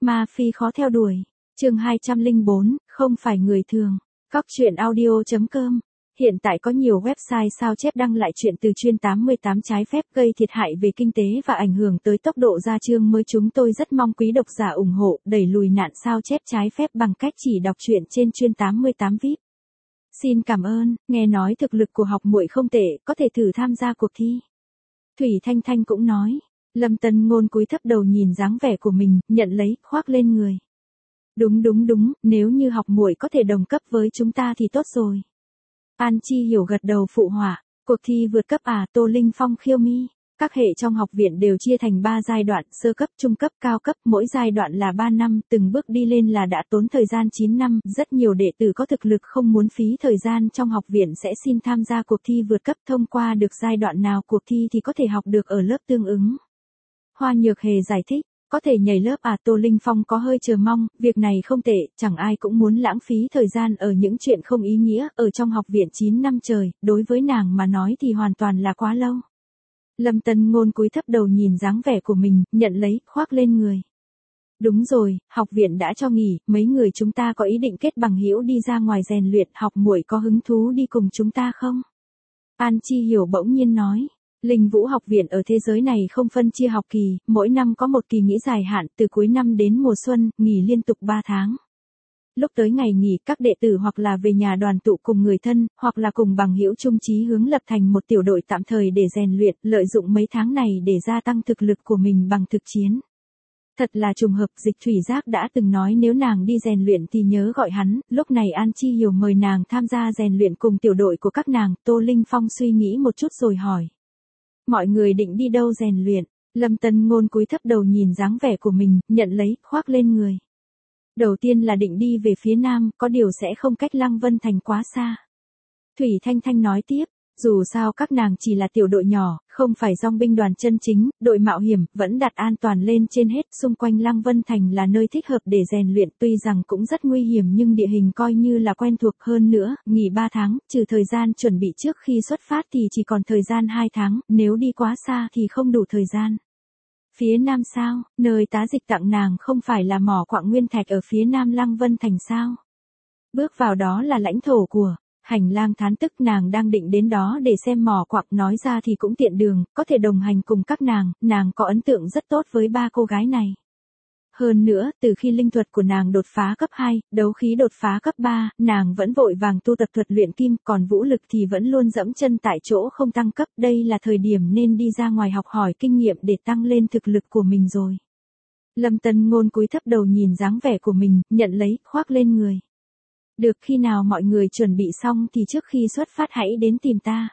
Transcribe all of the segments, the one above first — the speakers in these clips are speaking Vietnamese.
Ma Phi khó theo đuổi. Chương 204, không phải người thường. Góc truyện audio.com. Hiện tại có nhiều website sao chép đăng lại chuyện từ chuyên 88 trái phép gây thiệt hại về kinh tế và ảnh hưởng tới tốc độ ra chương mới. Chúng tôi rất mong quý độc giả ủng hộ, đẩy lùi nạn sao chép trái phép bằng cách chỉ đọc truyện trên chuyên 88 VIP. Xin cảm ơn, nghe nói thực lực của học muội không tệ, có thể thử tham gia cuộc thi. Thủy Thanh Thanh cũng nói. Lâm Tân Ngôn cúi thấp đầu nhìn dáng vẻ của mình, nhận lấy, khoác lên người. Đúng, nếu như học muội có thể đồng cấp với chúng ta thì tốt rồi. An Chi Hiểu gật đầu phụ họa. Cuộc thi vượt cấp à? Tô Linh Phong khiêu mi. Các hệ trong học viện đều chia thành 3 giai đoạn, sơ cấp, trung cấp, cao cấp, mỗi giai đoạn là 3 năm, từng bước đi lên là đã tốn thời gian 9 năm, rất nhiều đệ tử có thực lực không muốn phí thời gian trong học viện sẽ xin tham gia cuộc thi vượt cấp, thông qua được giai đoạn nào cuộc thi thì có thể học được ở lớp tương ứng. Hoa Nhược Hề giải thích, có thể nhảy lớp à? Tô Linh Phong có hơi chờ mong, việc này không tệ, chẳng ai cũng muốn lãng phí thời gian ở những chuyện không ý nghĩa, ở trong học viện 9 năm trời, đối với nàng mà nói thì hoàn toàn là quá lâu. Lâm Tân Ngôn cúi thấp đầu nhìn dáng vẻ của mình, nhận lấy, khoác lên người. Đúng rồi, học viện đã cho nghỉ, mấy người chúng ta có ý định kết bằng hữu đi ra ngoài rèn luyện, học muội có hứng thú đi cùng chúng ta không? An Chi Hiểu bỗng nhiên nói. Linh Vũ học viện ở thế giới này không phân chia học kỳ, mỗi năm có một kỳ nghỉ dài hạn, từ cuối năm đến mùa xuân, nghỉ liên tục 3 tháng. Lúc tới ngày nghỉ, các đệ tử hoặc là về nhà đoàn tụ cùng người thân, hoặc là cùng bằng hữu chung chí hướng lập thành một tiểu đội tạm thời để rèn luyện, lợi dụng mấy tháng này để gia tăng thực lực của mình bằng thực chiến. Thật là trùng hợp, Dịch Thủy Giác đã từng nói nếu nàng đi rèn luyện thì nhớ gọi hắn, lúc này An Chi Hiểu mời nàng tham gia rèn luyện cùng tiểu đội của các nàng. Tô Linh Phong suy nghĩ một chút rồi hỏi. Mọi người định đi đâu rèn luyện? Lâm Tân Ngôn cúi thấp đầu nhìn dáng vẻ của mình, nhận lấy, khoác lên người. Đầu tiên là định đi về phía nam, có điều sẽ không cách Lăng Vân Thành quá xa. Thủy Thanh Thanh nói tiếp, dù sao các nàng chỉ là tiểu đội nhỏ, không phải dòng binh đoàn chân chính, đội mạo hiểm, vẫn đặt an toàn lên trên hết, xung quanh Lăng Vân Thành là nơi thích hợp để rèn luyện, tuy rằng cũng rất nguy hiểm nhưng địa hình coi như là quen thuộc. Hơn nữa, nghỉ 3 tháng, trừ thời gian chuẩn bị trước khi xuất phát thì chỉ còn thời gian 2 tháng, nếu đi quá xa thì không đủ thời gian. Phía nam sao? Nơi tá dịch tặng nàng không phải là mỏ quặng nguyên thạch ở phía nam Lăng Vân Thành sao? Bước vào đó là lãnh thổ của. Hành Lang thán tức, nàng đang định đến đó để xem mỏ quặng, nói ra thì cũng tiện đường, có thể đồng hành cùng các nàng có ấn tượng rất tốt với 3 cô gái này. Hơn nữa, từ khi linh thuật của nàng đột phá cấp 2, đấu khí đột phá cấp 3, nàng vẫn vội vàng tu tập thuật luyện kim, còn vũ lực thì vẫn luôn dẫm chân tại chỗ không tăng cấp, đây là thời điểm nên đi ra ngoài học hỏi kinh nghiệm để tăng lên thực lực của mình rồi. Lâm Tân Ngôn cúi thấp đầu nhìn dáng vẻ của mình, nhận lấy, khoác lên người. Được, khi nào mọi người chuẩn bị xong thì trước khi xuất phát hãy đến tìm ta.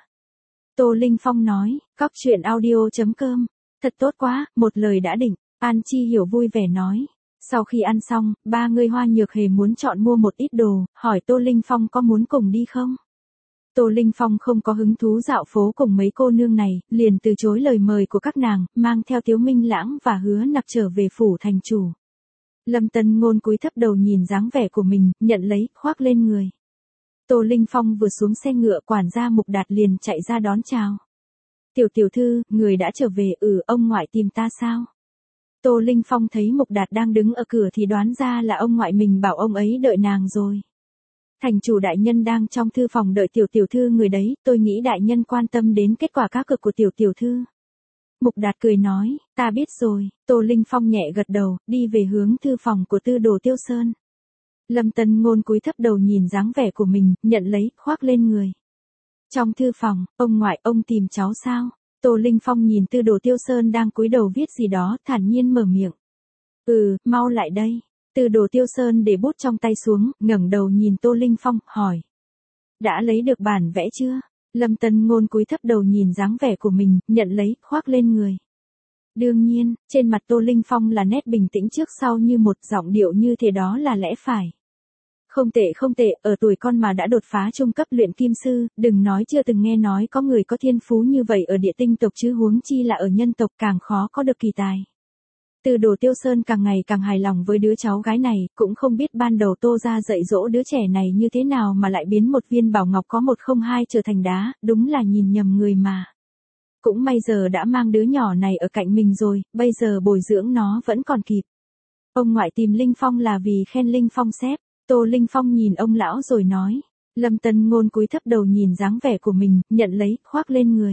Tô Linh Phong nói. Góc truyện audio.com. Thật tốt quá, một lời đã định. An Chi Hiểu vui vẻ nói. Sau khi ăn xong, 3 người Hoa Nhược Hề muốn chọn mua một ít đồ, hỏi Tô Linh Phong có muốn cùng đi không? Tô Linh Phong không có hứng thú dạo phố cùng mấy cô nương này, liền từ chối lời mời của các nàng, mang theo Tiếu Minh Lãng và Hứa Nặc trở về phủ thành chủ. Lâm Tân Ngôn cúi thấp đầu nhìn dáng vẻ của mình, nhận lấy, khoác lên người. Tô Linh Phong vừa xuống xe ngựa, quản gia Mục Đạt liền chạy ra đón chào. Tiểu thư, người đã trở về. Ông ngoại tìm ta sao? Tô Linh Phong thấy Mục Đạt đang đứng ở cửa thì đoán ra là ông ngoại mình bảo ông ấy đợi nàng rồi. Thành chủ đại nhân đang trong thư phòng đợi tiểu thư người đấy, tôi nghĩ đại nhân quan tâm đến kết quả cá cược của tiểu thư. Mục Đạt cười nói, ta biết rồi. Tô Linh Phong nhẹ gật đầu, đi về hướng thư phòng của Tư Đồ Tiêu Sơn. Lâm Tân Ngôn cúi thấp đầu nhìn dáng vẻ của mình, nhận lấy, khoác lên người. Trong thư phòng, ông ngoại, ông tìm cháu sao? Tô Linh Phong nhìn Tư Đồ Tiêu Sơn đang cúi đầu viết gì đó, thản nhiên mở miệng. Mau lại đây. Tư Đồ Tiêu Sơn để bút trong tay xuống, ngẩng đầu nhìn Tô Linh Phong, hỏi. Đã lấy được bản vẽ chưa? Lâm Tân Ngôn cúi thấp đầu nhìn dáng vẻ của mình, nhận lấy, khoác lên người. Đương nhiên, trên mặt Tô Linh Phong là nét bình tĩnh trước sau như một, giọng điệu như thế đó là lẽ phải. Không tệ, ở tuổi con mà đã đột phá trung cấp luyện kim sư, đừng nói chưa từng nghe nói có người có thiên phú như vậy ở địa tinh tộc chứ huống chi là ở nhân tộc, càng khó có được kỳ tài. Tư Đồ Tiêu Sơn càng ngày càng hài lòng với đứa cháu gái này, cũng không biết ban đầu Tô gia dạy dỗ đứa trẻ này như thế nào mà lại biến một viên bảo ngọc có 102 trở thành đá, đúng là nhìn nhầm người mà. Cũng may giờ đã mang đứa nhỏ này ở cạnh mình rồi, bây giờ bồi dưỡng nó vẫn còn kịp. Ông ngoại tìm Linh Phong là vì khen Linh Phong xếp. Tô Linh Phong nhìn ông lão rồi nói. Lâm Tân Ngôn cúi thấp đầu nhìn dáng vẻ của mình, nhận lấy, khoác lên người.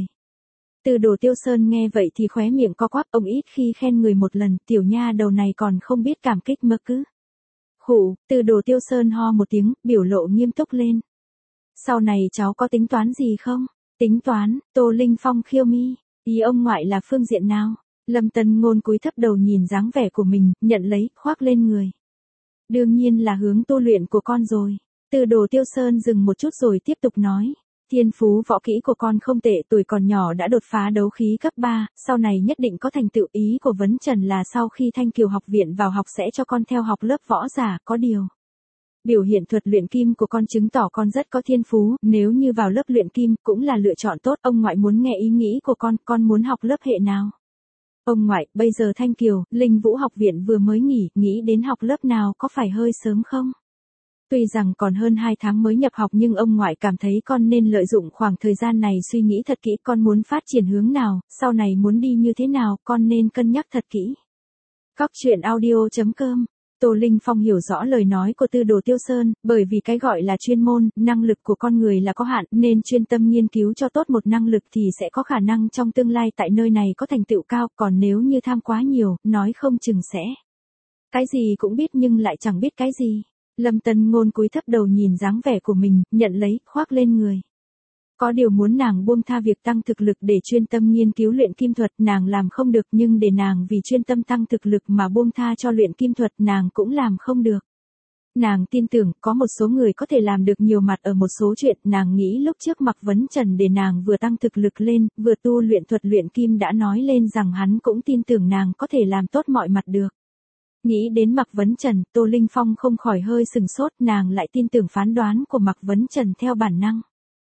Từ Đồ Tiêu Sơn nghe vậy thì khóe miệng co quắp, ông ít khi khen người một lần, tiểu nha đầu này còn không biết cảm kích mơ cứ. Khụ, Từ Đồ Tiêu Sơn ho một tiếng, biểu lộ nghiêm túc lên. Sau này cháu có tính toán gì không? Tính toán, Tô Linh Phong khiêu mi. Ý ông ngoại là phương diện nào? Lâm Tân Ngôn cúi thấp đầu nhìn dáng vẻ của mình, nhận lấy, khoác lên người. Đương nhiên là hướng tu luyện của con rồi. Từ Đồ Tiêu Sơn dừng một chút rồi tiếp tục nói. Thiên phú võ kỹ của con không tệ, tuổi còn nhỏ đã đột phá đấu khí cấp 3, sau này nhất định có thành tựu. Ý của Vấn Trần là sau khi Thanh Kiều học viện vào học sẽ cho con theo học lớp võ giả, có điều. Biểu hiện thuật luyện kim của con chứng tỏ con rất có thiên phú, nếu như vào lớp luyện kim cũng là lựa chọn tốt. Ông ngoại muốn nghe ý nghĩ của con muốn học lớp hệ nào? Ông ngoại, bây giờ Thanh Kiều, Linh Vũ học viện vừa mới nghỉ, nghĩ đến học lớp nào có phải hơi sớm không? Tuy rằng còn hơn 2 tháng mới nhập học nhưng ông ngoại cảm thấy con nên lợi dụng khoảng thời gian này suy nghĩ thật kỹ con muốn phát triển hướng nào, sau này muốn đi như thế nào, con nên cân nhắc thật kỹ. Cóc truyện audio.com. Tô Linh Phong hiểu rõ lời nói của Từ Đồ Tiêu Sơn, bởi vì cái gọi là chuyên môn, năng lực của con người là có hạn, nên chuyên tâm nghiên cứu cho tốt một năng lực thì sẽ có khả năng trong tương lai tại nơi này có thành tựu cao, còn nếu như tham quá nhiều, nói không chừng sẽ. Cái gì cũng biết nhưng lại chẳng biết cái gì. Lâm Tân Ngôn cúi thấp đầu nhìn dáng vẻ của mình, nhận lấy, khoác lên người. Có điều muốn nàng buông tha việc tăng thực lực để chuyên tâm nghiên cứu luyện kim thuật nàng làm không được, nhưng để nàng vì chuyên tâm tăng thực lực mà buông tha cho luyện kim thuật nàng cũng làm không được. Nàng tin tưởng có một số người có thể làm được nhiều mặt ở một số chuyện. Nàng nghĩ lúc trước Mạc Vấn Trần để nàng vừa tăng thực lực lên, vừa tu luyện thuật luyện kim đã nói lên rằng hắn cũng tin tưởng nàng có thể làm tốt mọi mặt được. Nghĩ đến Mạc Vấn Trần, Tô Linh Phong không khỏi hơi sừng sốt, nàng lại tin tưởng phán đoán của Mạc Vấn Trần theo bản năng.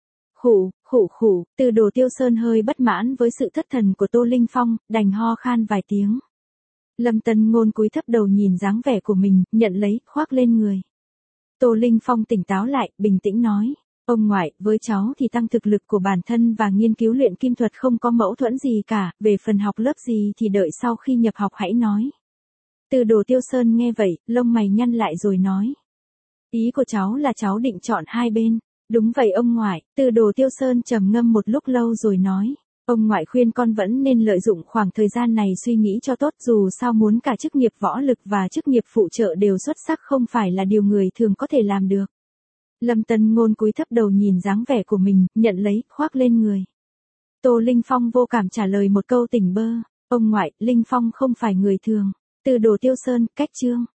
Khụ, Từ Đồ Tiêu Sơn hơi bất mãn với sự thất thần của Tô Linh Phong, đành ho khan vài tiếng. Lâm Tân Ngôn cúi thấp đầu nhìn dáng vẻ của mình, nhận lấy, khoác lên người. Tô Linh Phong tỉnh táo lại, bình tĩnh nói. Ông ngoại, với cháu thì tăng thực lực của bản thân và nghiên cứu luyện kim thuật không có mâu thuẫn gì cả, về phần học lớp gì thì đợi sau khi nhập học hãy nói. Từ Đồ Tiêu Sơn nghe vậy, lông mày nhăn lại rồi nói. Ý của cháu là cháu định chọn hai bên. Đúng vậy ông ngoại. Từ Đồ Tiêu Sơn trầm ngâm một lúc lâu rồi nói. Ông ngoại khuyên con vẫn nên lợi dụng khoảng thời gian này suy nghĩ cho tốt, dù sao muốn cả chức nghiệp võ lực và chức nghiệp phụ trợ đều xuất sắc không phải là điều người thường có thể làm được. Lâm Tân Ngôn cúi thấp đầu nhìn dáng vẻ của mình, nhận lấy, khoác lên người. Tô Linh Phong vô cảm trả lời một câu tỉnh bơ. Ông ngoại, Linh Phong không phải người thường. Từ Đồ Tiêu Sơn, cách chương.